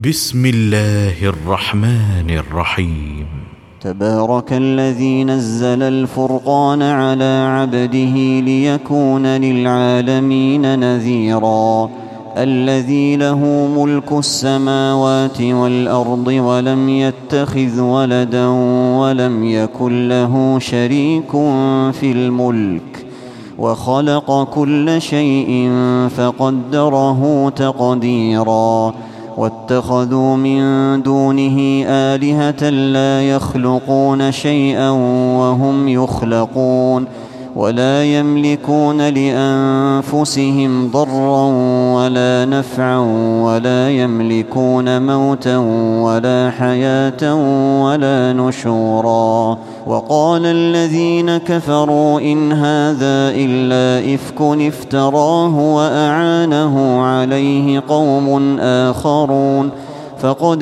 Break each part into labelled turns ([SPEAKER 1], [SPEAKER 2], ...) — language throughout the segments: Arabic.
[SPEAKER 1] بسم الله الرحمن الرحيم.
[SPEAKER 2] تبارك الذي نزل الفرقان على عبده ليكون للعالمين نذيرا. الذي له ملك السماوات والأرض ولم يتخذ ولدا ولم يكن له شريك في الملك وخلق كل شيء فقدره تقديرا. واتخذوا من دونه آلهة لا يخلقون شيئا وهم يخلقون ولا يملكون لأنفسهم ضرا ولا نفعا ولا يملكون موتا ولا حياة ولا نشورا. وقال الذين كفروا إن هذا إلا إفك افتراه وأعانه عليه قوم آخرون فقد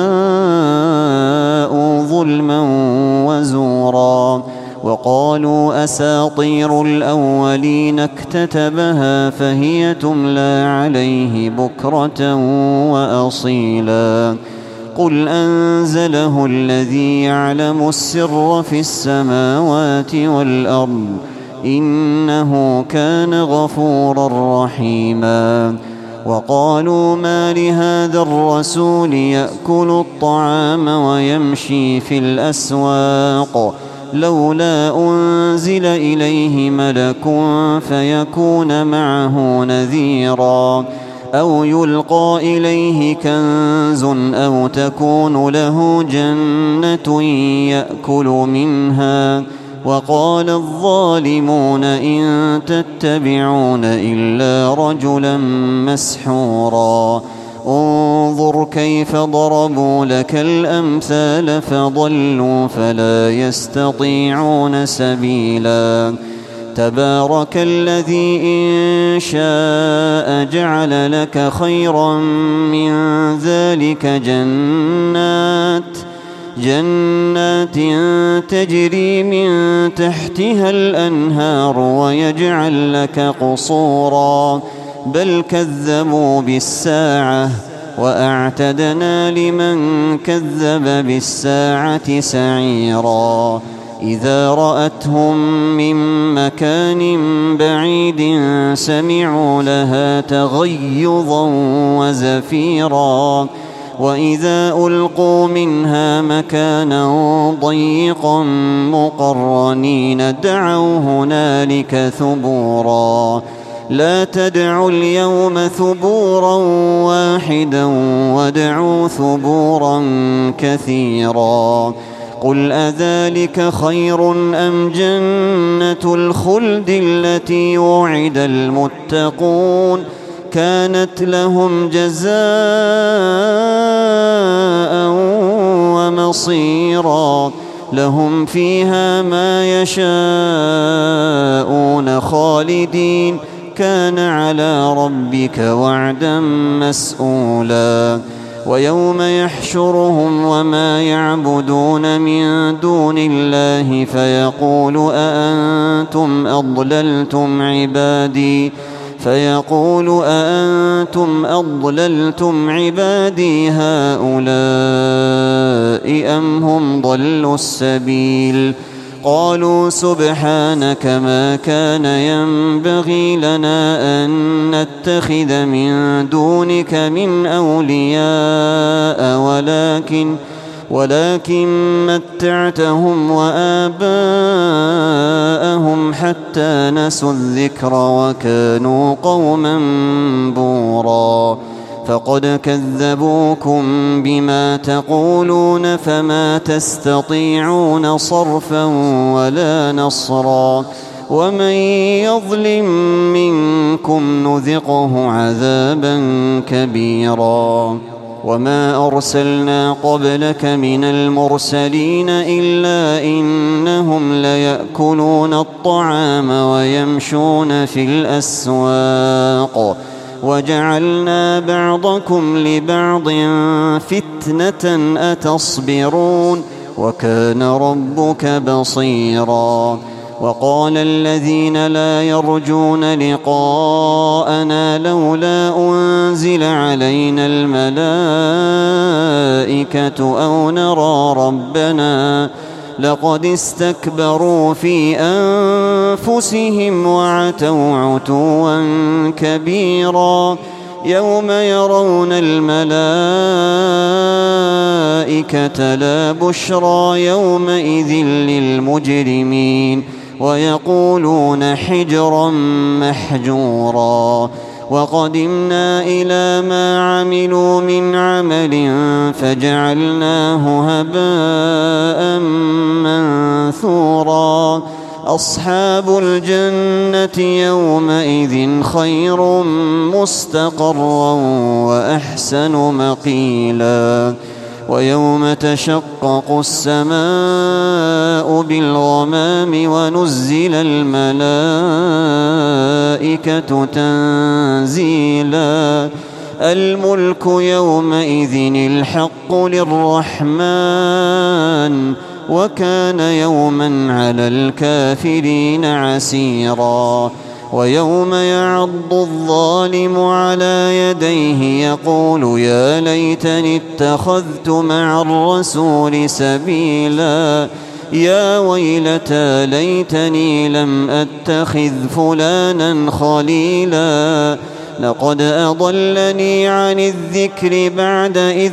[SPEAKER 2] جاءوا ظلما وزورا. وقالوا أساطير الأولين اكتتبها فهي تملى عليه بكرة وأصيلا. قل أنزله الذي يعلم السر في السماوات والأرض إنه كان غفورا رحيما. وقالوا ما لهذا الرسول يأكل الطعام ويمشي في الأسواق لولا أنزل إليه ملك فيكون معه نذيرا أو يلقى إليه كنز أو تكون له جنة يأكل منها. وقال الظالمون إن تتبعون إلا رجلا مسحورا. انظر كيف ضربوا لك الأمثال فضلوا فلا يستطيعون سبيلا. تبارك الذي إن شاء جعل لك خيرا من ذلك جنات تجري من تحتها الأنهار ويجعل لك قصورا بل كذبوا بالساعة وأعتدنا لمن كذب بالساعة سعيرا. إذا رأتهم من مكان بعيد سمعوا لها تغيظا وزفيرا. وإذا ألقوا منها مكانا ضيقا مقرنين دعوا هنالك ثبورا. لا تدعوا اليوم ثبورا واحدا وادعوا ثبورا كثيرا. قل أذلك خير أم جنة الخلد التي وعد المتقون كانت لهم جزاء ومصيرا. لهم فيها ما يشاءون خالدين كان على ربك وعدا مسئولا. ويوم يحشرهم وما يعبدون من دون الله فيقول أأنتم أضللتم عبادي هؤلاء أم هم ضلوا السبيل. قالوا سبحانك ما كان ينبغي لنا أن نتخذ من دونك من أولياء ولكن متعتهم وآباءهم حتى نسوا الذكر وكانوا قوما بورا. فقد كذبوكم بما تقولون فما تستطيعون صرفا ولا نصرا. ومن يظلم منكم نذقه عذابا كبيرا. وما أرسلنا قبلك من المرسلين إلا إنهم ليأكلون الطعام ويمشون في الأسواق وجعلنا بعضكم لبعض فتنة أتصبرون وكان ربك بصيرا. وقال الذين لا يرجون لقاءنا لولا أنزل علينا الملائكة أو نرى ربنا لقد استكبروا في أنفسهم وعتوا عتوا كبيرا يوم يرون الملائكة لا بشرى يومئذ للمجرمين ويقولون حجرا محجورا وقدمنا إلى ما عملوا من عمل فجعلناه هباء منثورا أصحاب الجنة يومئذ خير مستقرا وأحسن مقيلا ويوم تشقق السماء بالغمام ونزل الملائكة تنزيلا الملك يومئذ الحق للرحمن وكان يوما على الكافرين عسيرا ويوم يعض الظالم على يديه يقول يا ليتني اتخذت مع الرسول سبيلا يا ويلتى ليتني لم أتخذ فلانا خليلا لقد أضلني عن الذكر بعد إذ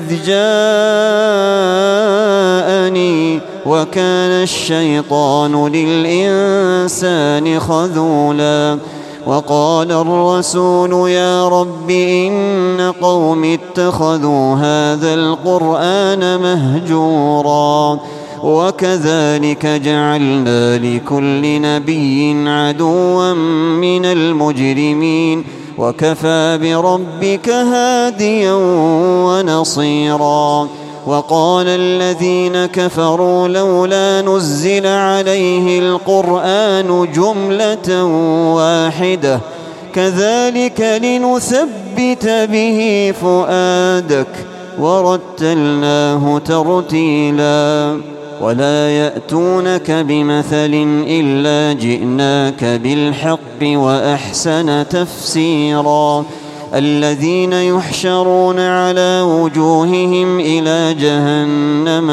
[SPEAKER 2] جاءني وكان الشيطان للإنسان خذولا وقال الرسول يا رب إن قوم اتخذوا هذا القرآن مهجورا وكذلك جعلنا لكل نبي عدوا من المجرمين وكفى بربك هاديا ونصيرا وقال الذين كفروا لولا نزل عليه القرآن جملة واحدة كذلك لنثبت به فؤادك ورتلناه ترتيلا ولا يأتونك بمثل إلا جئناك بالحق وأحسن تفسيرا الذين يحشرون على وجوههم إلى جهنم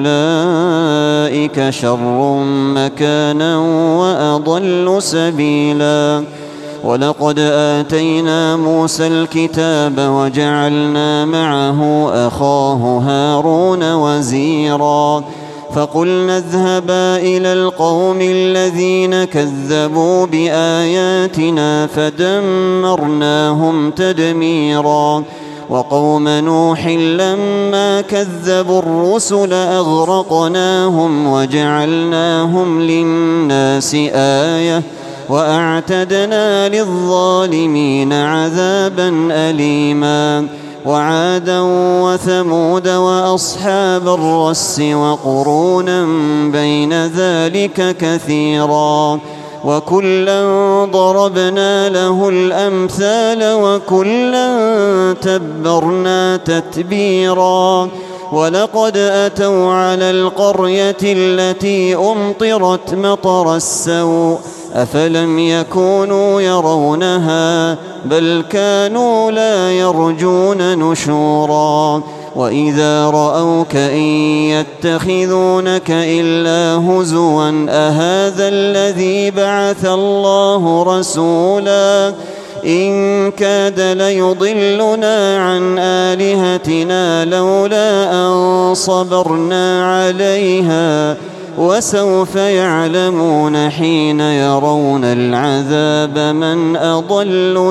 [SPEAKER 2] أولئك شر مكانا وأضل سبيلا ولقد آتينا موسى الكتاب وجعلنا معه أخاه هارون وزيرا فقلنا اذهبا إلى القوم الذين كذبوا بآياتنا فدمرناهم تدميرا وقوم نوح لما كذبوا الرسل أغرقناهم وجعلناهم للناس آية وأعتدنا للظالمين عذابا أليما وعادا وثمود وأصحاب الرس وقرونا بين ذلك كثيرا وكلا ضربنا له الأمثال وكلا تبرنا تتبيرا ولقد أتوا على القرية التي أمطرت مطر السوء أفلم يكونوا يرونها بل كانوا لا يرجون نشورا وإذا رأوك إن يتخذونك إلا هزوا أهذا الذي بعث الله رسولا إن كاد ليضلنا عن آلهتنا لولا أن صبرنا عليها وسوف يعلمون حين يرون العذاب من أضل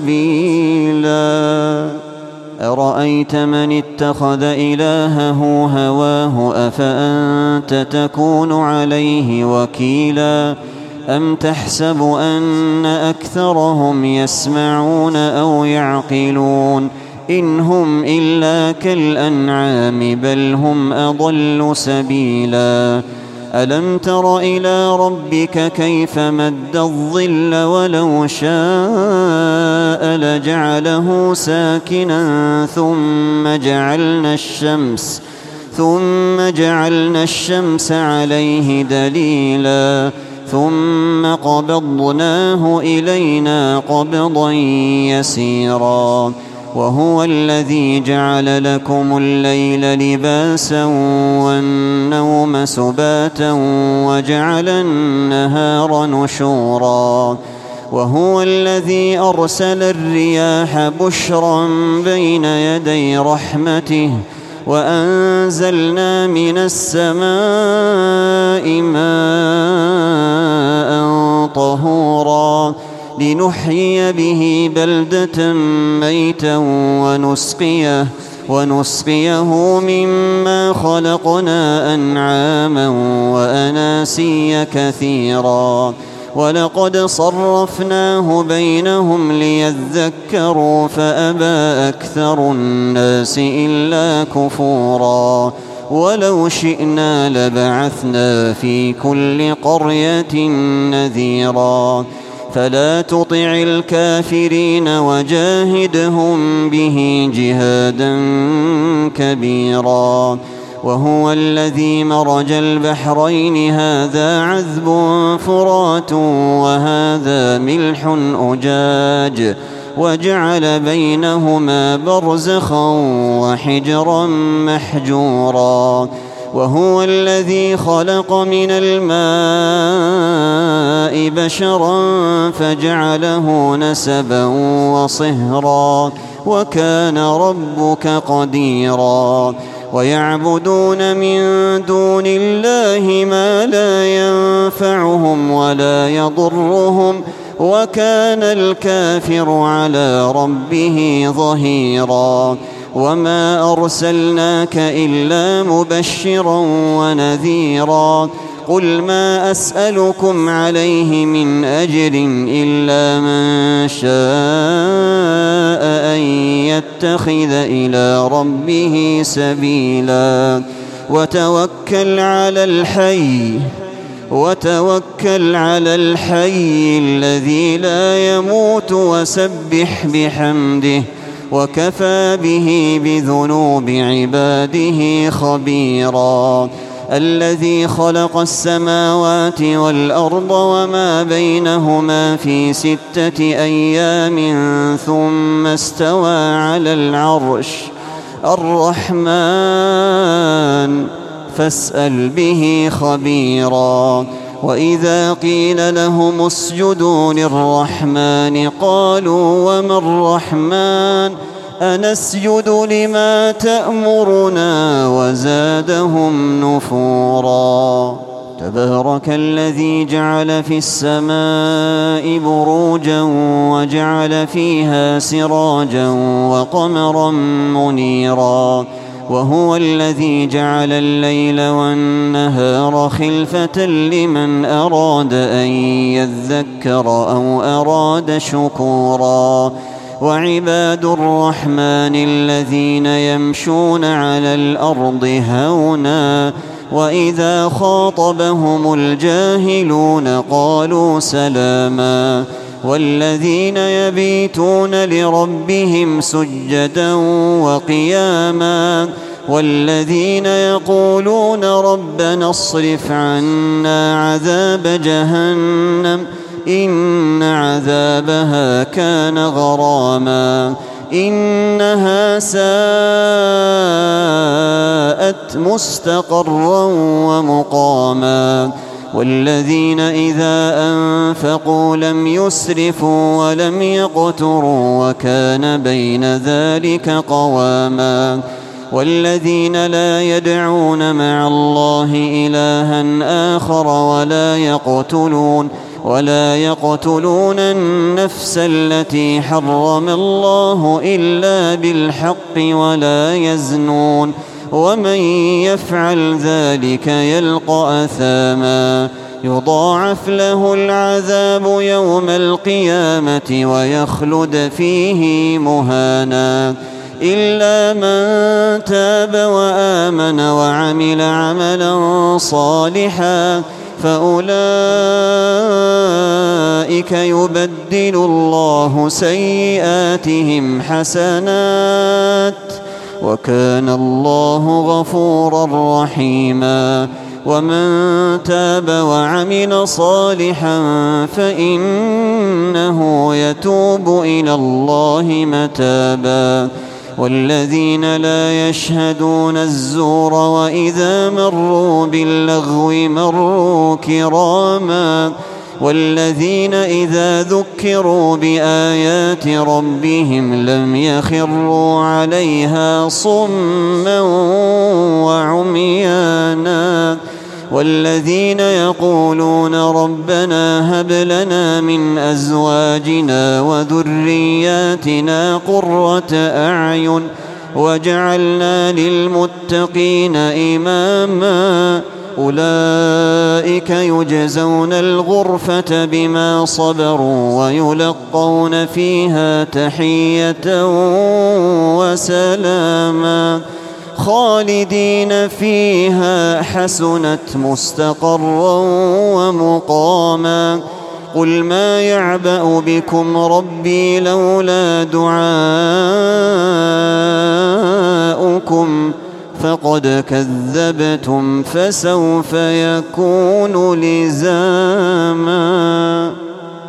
[SPEAKER 2] سبيلا أرأيت من اتخذ إلهه هواه أفأنت تكون عليه وكيلا أم تحسب أن أكثرهم يسمعون أو يعقلون إن هم إلا كالأنعام بل هم أضل سبيلا ألم تر إلى ربك كيف مد الظل ولو شاء لجعله ساكنا ثم جعلنا الشمس عليه دليلا ثم قبضناه إلينا قبضا يسيرا وهو الذي جعل لكم الليل لباسا والنوم سباتا وجعل النهار نشورا وهو الذي أرسل الرياح بشرا بين يدي رحمته وأنزلنا من السماء ماء طهورا لنحيي به بلدة ميتا ونسقيه مما خلقنا أنعاما وأناسيا كثيرا ولقد صرفناه بينهم ليذكروا فأبى أكثر الناس إلا كفورا ولو شئنا لبعثنا في كل قرية نذيرا فلا تطع الكافرين وجاهدهم به جهادا كبيرا وهو الذي مرج البحرين هذا عذب فرات وهذا ملح أجاج وجعل بينهما برزخا وحجرا محجورا وهو الذي خلق من الماء بشرا فجعله نسبا وصهرا وكان ربك قديرا ويعبدون من دون الله ما لا ينفعهم ولا يضرهم وكان الكافر على ربه ظهيرا وما أرسلناك إلا مبشرا ونذيرا قل ما أسألكم عليه من أجر إلا من شاء أن يتخذ إلى ربه سبيلا وتوكل على الحي الذي لا يموت وسبح بحمده وكفى به بذنوب عباده خبيرا الذي خلق السماوات والأرض وما بينهما في 6 أيام ثم استوى على العرش الرحمن فاسأل به خبيرا وإذا قيل لهم اسجدوا للرحمن قالوا وما الرحمن أنسجد لما تأمرنا وزادهم نفورا تبارك الذي جعل في السماء بروجا وجعل فيها سراجا وقمرا منيرا وهو الذي جعل الليل والنهار خلفة لمن أراد أن يذكر أو أراد شكورا وعباد الرحمن الذين يمشون على الأرض هونا وإذا خاطبهم الجاهلون قالوا سلاما والذين يبيتون لربهم سجدا وقياما والذين يقولون ربنا اصرف عنا عذاب جهنم إن عذابها كان غراما إنها ساءت مستقرا ومقاما والذين إذا أنفقوا لم يسرفوا ولم يقتروا وكان بين ذلك قواما والذين لا يدعون مع الله إلها آخر ولا يقتلون النفس التي حرم الله إلا بالحق ولا يزنون ومن يفعل ذلك يلقى أثاما يضاعف له العذاب يوم القيامة ويخلد فيه مهانا إلا من تاب وآمن وعمل عملا صالحا فأولئك يبدل الله سيئاتهم حسنات وكان الله غفورا رحيما ومن تاب وعمل صالحا فإنه يتوب إلى الله متابا والذين لا يشهدون الزور وإذا مروا باللغو مروا كراما والذين إذا ذكروا بآيات ربهم لم يخروا عليها صما وعميانا والذين يقولون ربنا هب لنا من أزواجنا وذرياتنا قرة أعين واجعلنا للمتقين إماما أولئك يجزون الغرفة بما صبروا ويلقون فيها تحية وسلاما خالدين فيها حسنت مستقرا ومقاما قل ما يعبأ بكم ربي لولا دعاؤكم فقد كذبتم فسوف يكون لزاما.